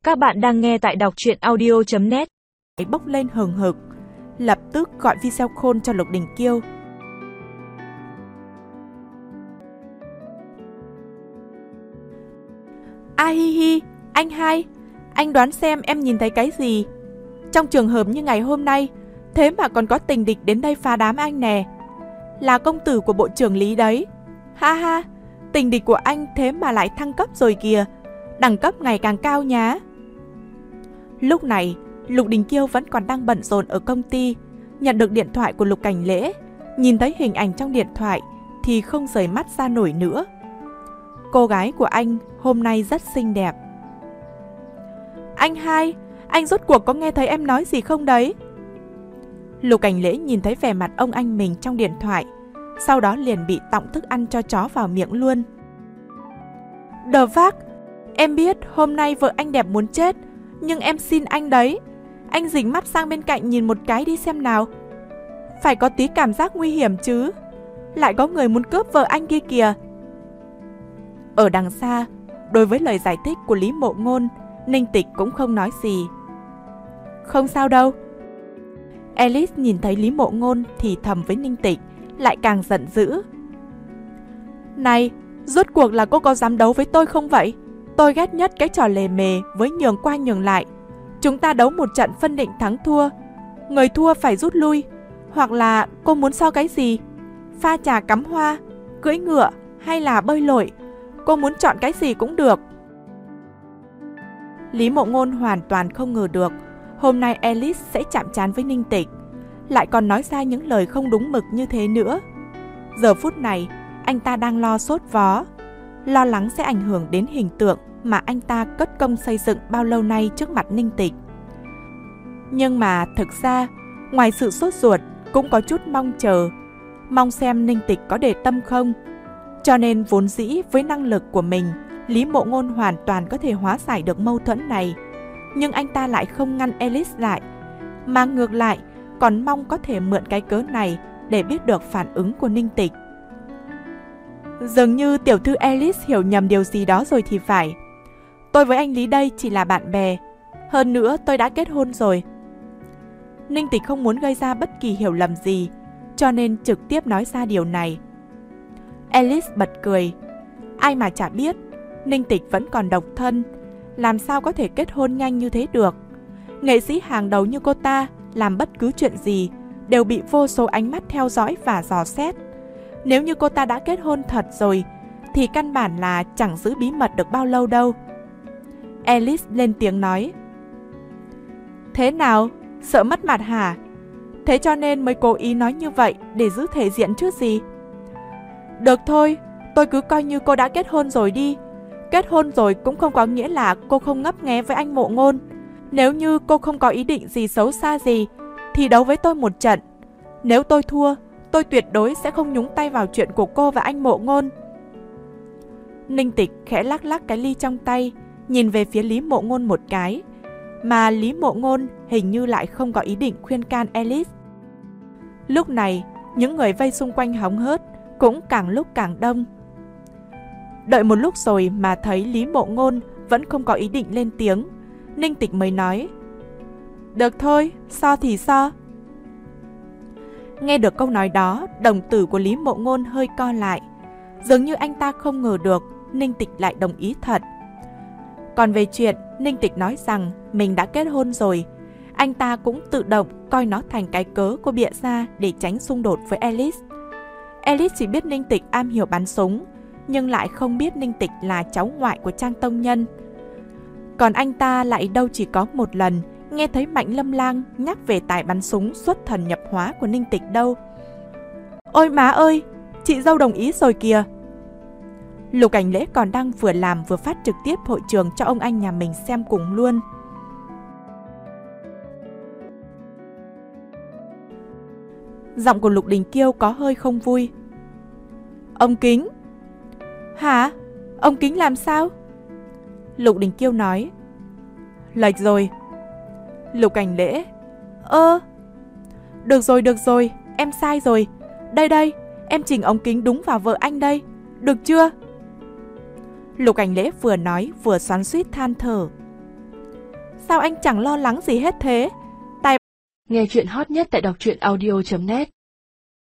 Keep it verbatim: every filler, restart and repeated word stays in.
Các bạn đang nghe tại đọc truyện audio chấm net. Bốc lên hừng hực, lập tức gọi video call cho Lục Đình Kiêu. A hi hi, anh hai, anh đoán xem em nhìn thấy cái gì? Trong trường hợp như ngày hôm nay, thế mà còn có tình địch đến đây phá đám anh nè. Là công tử của bộ trưởng Lý đấy. Ha ha, tình địch của anh thế mà lại thăng cấp rồi kìa, đẳng cấp ngày càng cao nhá. Lúc này, Lục Đình Kiêu vẫn còn đang bận rộn ở công ty, nhận được điện thoại của Lục Cảnh Lễ, nhìn thấy hình ảnh trong điện thoại thì không rời mắt ra nổi nữa. Cô gái của anh hôm nay rất xinh đẹp. Anh hai, anh rốt cuộc có nghe thấy em nói gì không đấy? Lục Cảnh Lễ nhìn thấy vẻ mặt ông anh mình trong điện thoại, sau đó liền bị tọng thức ăn cho chó vào miệng luôn. Đờ vác, em biết hôm nay vợ anh đẹp muốn chết, nhưng em xin anh đấy, anh rỉnh mắt sang bên cạnh nhìn một cái đi xem nào. Phải có tí cảm giác nguy hiểm chứ, lại có người muốn cướp vợ anh kia kìa. Ở đằng xa, đối với lời giải thích của Lý Mộ Ngôn, Ninh Tịch cũng không nói gì. Không sao đâu. Alice nhìn thấy Lý Mộ Ngôn thì thầm với Ninh Tịch, lại càng giận dữ. Này, rốt cuộc là cô có dám đấu với tôi không vậy? Tôi ghét nhất cái trò lề mề với nhường qua nhường lại. Chúng ta đấu một trận phân định thắng thua, người thua phải rút lui. Hoặc là cô muốn so cái gì? Pha trà cắm hoa, cưỡi ngựa hay là bơi lội? Cô muốn chọn cái gì cũng được. Lý Mộ Ngôn hoàn toàn không ngờ được hôm nay Alice sẽ chạm trán với Ninh Tịch, lại còn nói ra những lời không đúng mực như thế nữa. Giờ phút này, anh ta đang lo sốt vó, lo lắng sẽ ảnh hưởng đến hình tượng mà anh ta cất công xây dựng bao lâu nay trước mặt Ninh Tịch. Nhưng mà thực ra, ngoài sự sốt ruột, cũng có chút mong chờ, mong xem Ninh Tịch có để tâm không. Cho nên vốn dĩ với năng lực của mình, Lý Mộ Ngôn hoàn toàn có thể hóa giải được mâu thuẫn này. Nhưng anh ta lại không ngăn Alice lại, mà ngược lại còn mong có thể mượn cái cớ này để biết được phản ứng của Ninh Tịch. Dường như tiểu thư Alice hiểu nhầm điều gì đó rồi thì phải. Tôi với anh Lý đây chỉ là bạn bè, hơn nữa tôi đã kết hôn rồi. Ninh Tịch không muốn gây ra bất kỳ hiểu lầm gì, cho nên trực tiếp nói ra điều này. Alice bật cười. Ai mà chả biết, Ninh Tịch vẫn còn độc thân, làm sao có thể kết hôn nhanh như thế được. Nghệ sĩ hàng đầu như cô ta làm bất cứ chuyện gì đều bị vô số ánh mắt theo dõi và dò xét. Nếu như cô ta đã kết hôn thật rồi thì căn bản là chẳng giữ bí mật được bao lâu đâu. Alice lên tiếng nói. Thế nào? Sợ mất mặt hả? Thế cho nên mới cố ý nói như vậy để giữ thể diện chứ gì. Được thôi, tôi cứ coi như cô đã kết hôn rồi đi. Kết hôn rồi cũng không có nghĩa là cô không ngấp nghé với anh Mộ Ngôn. Nếu như cô không có ý định gì xấu xa gì thì đấu với tôi một trận. Nếu tôi thua, tôi tuyệt đối sẽ không nhúng tay vào chuyện của cô và anh Mộ Ngôn. Ninh Tịch khẽ lắc lắc cái ly trong tay, nhìn về phía Lý Mộ Ngôn một cái, mà Lý Mộ Ngôn hình như lại không có ý định khuyên can Alice. Lúc này, những người vây xung quanh hóng hớt cũng càng lúc càng đông. Đợi một lúc rồi mà thấy Lý Mộ Ngôn vẫn không có ý định lên tiếng, Ninh Tịch mới nói. Được thôi, so thì so. Nghe được câu nói đó, đồng tử của Lý Mộ Ngôn hơi co lại. Dường như anh ta không ngờ được Ninh Tịch lại đồng ý thật. Còn về chuyện Ninh Tịch nói rằng mình đã kết hôn rồi, anh ta cũng tự động coi nó thành cái cớ cô bịa ra để tránh xung đột với Alice. Alice chỉ biết Ninh Tịch am hiểu bắn súng, nhưng lại không biết Ninh Tịch là cháu ngoại của Trang Tông Nhân. Còn anh ta lại đâu chỉ có một lần nghe thấy Mạnh Lâm Lang nhắc về tài bắn súng xuất thần nhập hóa của Ninh Tịch đâu. Ôi má ơi, chị dâu đồng ý rồi kìa. Lục Cảnh Lễ còn đang vừa làm vừa phát trực tiếp hội trường cho ông anh nhà mình xem cùng luôn. Giọng của Lục Đình Kiêu có hơi không vui. Ông Kính. Hả? Ông Kính làm sao? Lục Đình Kiêu nói. Lệch rồi. Lục Cảnh Lễ. Ơ. Được rồi, được rồi, em sai rồi. Đây đây, em chỉnh ống kính đúng vào vợ anh đây. Được chưa? Lục Cảnh Lễ vừa nói vừa xoắn xuýt than thở. Sao anh chẳng lo lắng gì hết thế? Nghe chuyện hot nhất tại đọc truyện audio chấm net